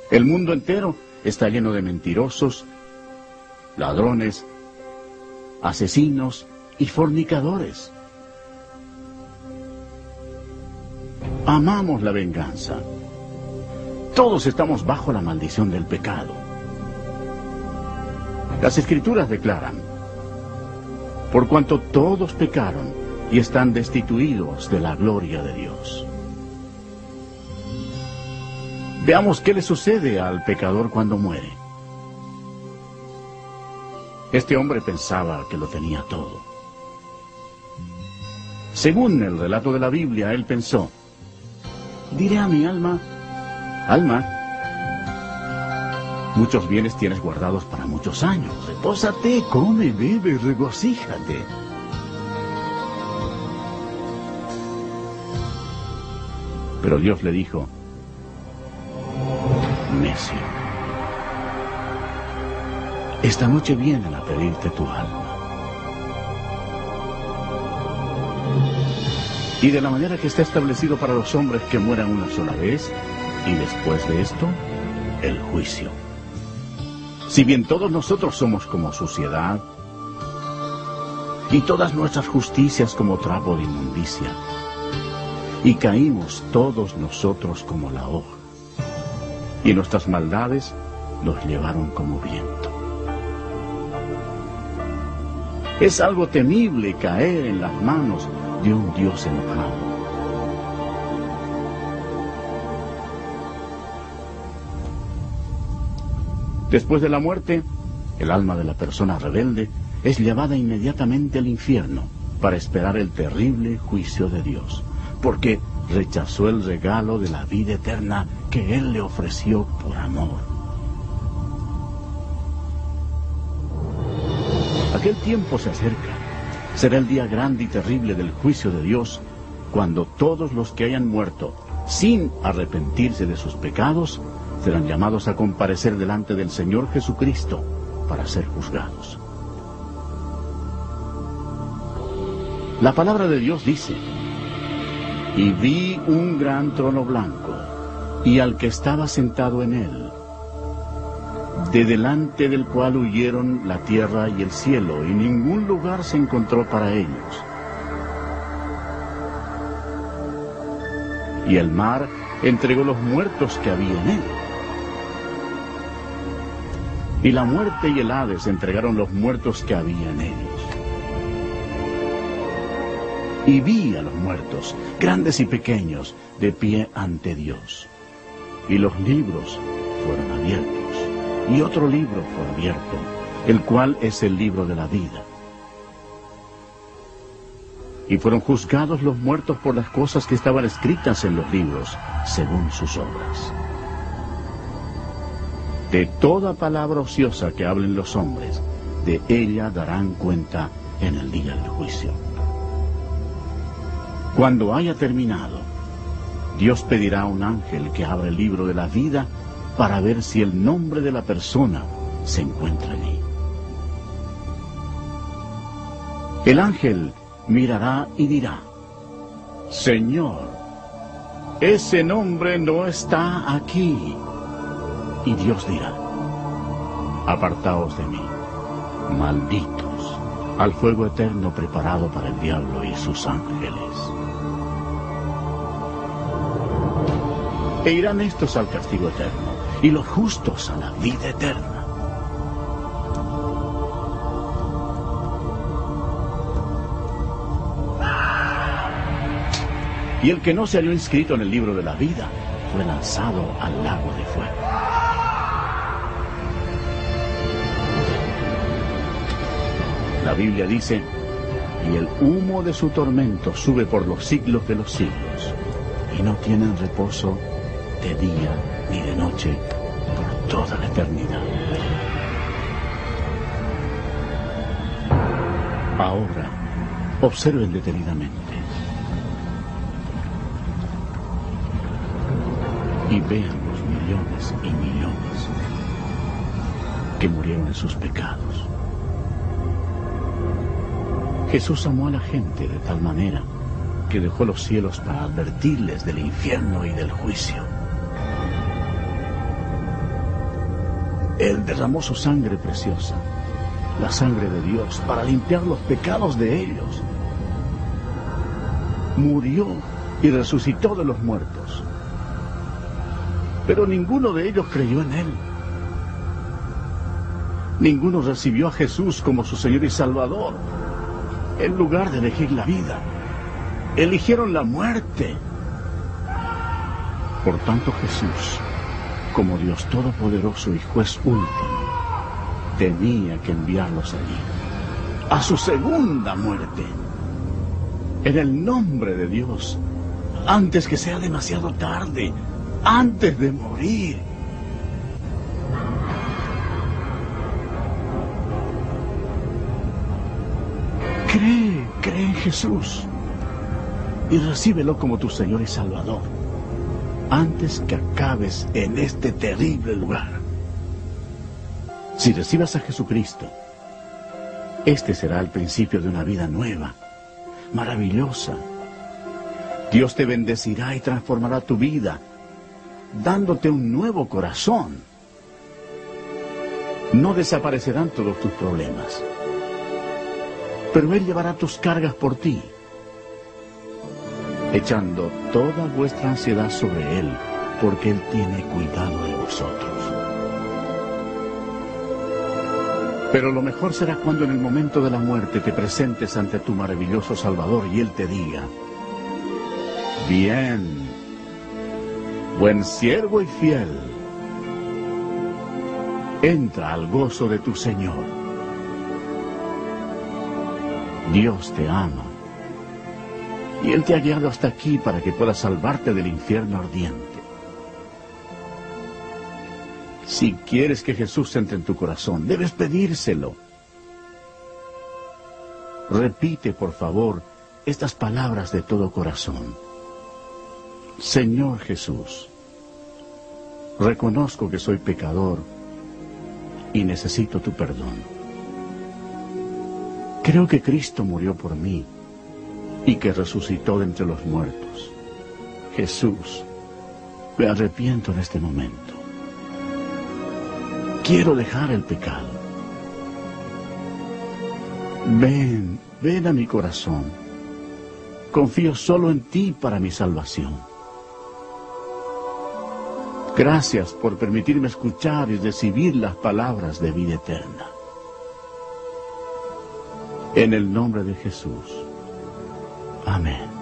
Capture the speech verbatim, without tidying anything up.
El mundo entero está lleno de mentirosos, ladrones, asesinos y fornicadores. Amamos la venganza. Todos estamos bajo la maldición del pecado. Las Escrituras declaran: por cuanto todos pecaron y están destituidos de la gloria de Dios. Veamos qué le sucede al pecador cuando muere. Este hombre pensaba que lo tenía todo. Según el relato de la Biblia, él pensó: diré a mi alma, alma, muchos bienes tienes guardados para muchos años. Repósate, come, bebe, regocíjate. Pero Dios le dijo: necio, esta noche vienen a pedirte tu alma. Y de la manera que está establecido para los hombres que mueran una sola vez, y después de esto, el juicio. Si bien todos nosotros somos como suciedad, y todas nuestras justicias como trapo de inmundicia, y caímos todos nosotros como la hoja, y nuestras maldades nos llevaron como viento. Es algo temible caer en las manos de un Dios enojado. Después de la muerte, el alma de la persona rebelde es llevada inmediatamente al infierno para esperar el terrible juicio de Dios, porque rechazó el regalo de la vida eterna que Él le ofreció por amor. Aquel tiempo se acerca. Será el día grande y terrible del juicio de Dios, cuando todos los que hayan muerto sin arrepentirse de sus pecados serán llamados a comparecer delante del Señor Jesucristo para ser juzgados. La palabra de Dios dice: y vi un gran trono blanco, y al que estaba sentado en él, de delante del cual huyeron la tierra y el cielo, y ningún lugar se encontró para ellos. Y el mar entregó los muertos que había en él. Y la muerte y el Hades entregaron los muertos que había en ellos. Y vi a los muertos, grandes y pequeños, de pie ante Dios. Y los libros fueron abiertos. Y otro libro fue abierto, el cual es el libro de la vida. Y fueron juzgados los muertos por las cosas que estaban escritas en los libros, según sus obras. De toda palabra ociosa que hablen los hombres, de ella darán cuenta en el día del juicio. Cuando haya terminado, Dios pedirá a un ángel que abra el libro de la vida para ver si el nombre de la persona se encuentra allí. El ángel mirará y dirá: Señor, ese nombre no está aquí. Y Dios dirá: apartaos de mí, malditos, al fuego eterno preparado para el diablo y sus ángeles. E irán estos al castigo eterno, y los justos a la vida eterna. Y el que no se halló inscrito en el libro de la vida fue lanzado al lago de fuego. La Biblia dice: y el humo de su tormento sube por los siglos de los siglos, y no tienen reposo de día ni de noche por toda la eternidad. Ahora, observen detenidamente y vean los millones y millones que murieron en sus pecados. Jesús amó a la gente de tal manera que dejó los cielos para advertirles del infierno y del juicio. Él derramó su sangre preciosa, la sangre de Dios, para limpiar los pecados de ellos. Murió y resucitó de los muertos. Pero ninguno de ellos creyó en Él. Ninguno recibió a Jesús como su Señor y Salvador. En lugar de elegir la vida, eligieron la muerte. Por tanto, Jesús, como Dios Todopoderoso y Juez último, tenía que enviarlos allí, a su segunda muerte, en el nombre de Dios, antes que sea demasiado tarde, antes de morir. Cree, cree en Jesús y recíbelo como tu Señor y Salvador, antes que acabes en este terrible lugar. Si recibas a Jesucristo, este será el principio de una vida nueva, maravillosa. Dios te bendecirá y transformará tu vida, dándote un nuevo corazón. No desaparecerán todos tus problemas, pero Él llevará tus cargas por ti, echando toda vuestra ansiedad sobre Él, porque Él tiene cuidado de vosotros. Pero lo mejor será cuando en el momento de la muerte te presentes ante tu maravilloso Salvador y Él te diga: bien, buen siervo y fiel, entra al gozo de tu Señor. Dios te ama y Él te ha guiado hasta aquí para que puedas salvarte del infierno ardiente. Si quieres que Jesús entre en tu corazón, debes pedírselo. Repite, por favor, estas palabras de todo corazón. Señor Jesús, reconozco que soy pecador y necesito tu perdón. Creo que Cristo murió por mí y que resucitó de entre los muertos. Jesús, me arrepiento en este momento. Quiero dejar el pecado. Ven, ven a mi corazón. Confío solo en ti para mi salvación. Gracias por permitirme escuchar y recibir las palabras de vida eterna. En el nombre de Jesús. Amén.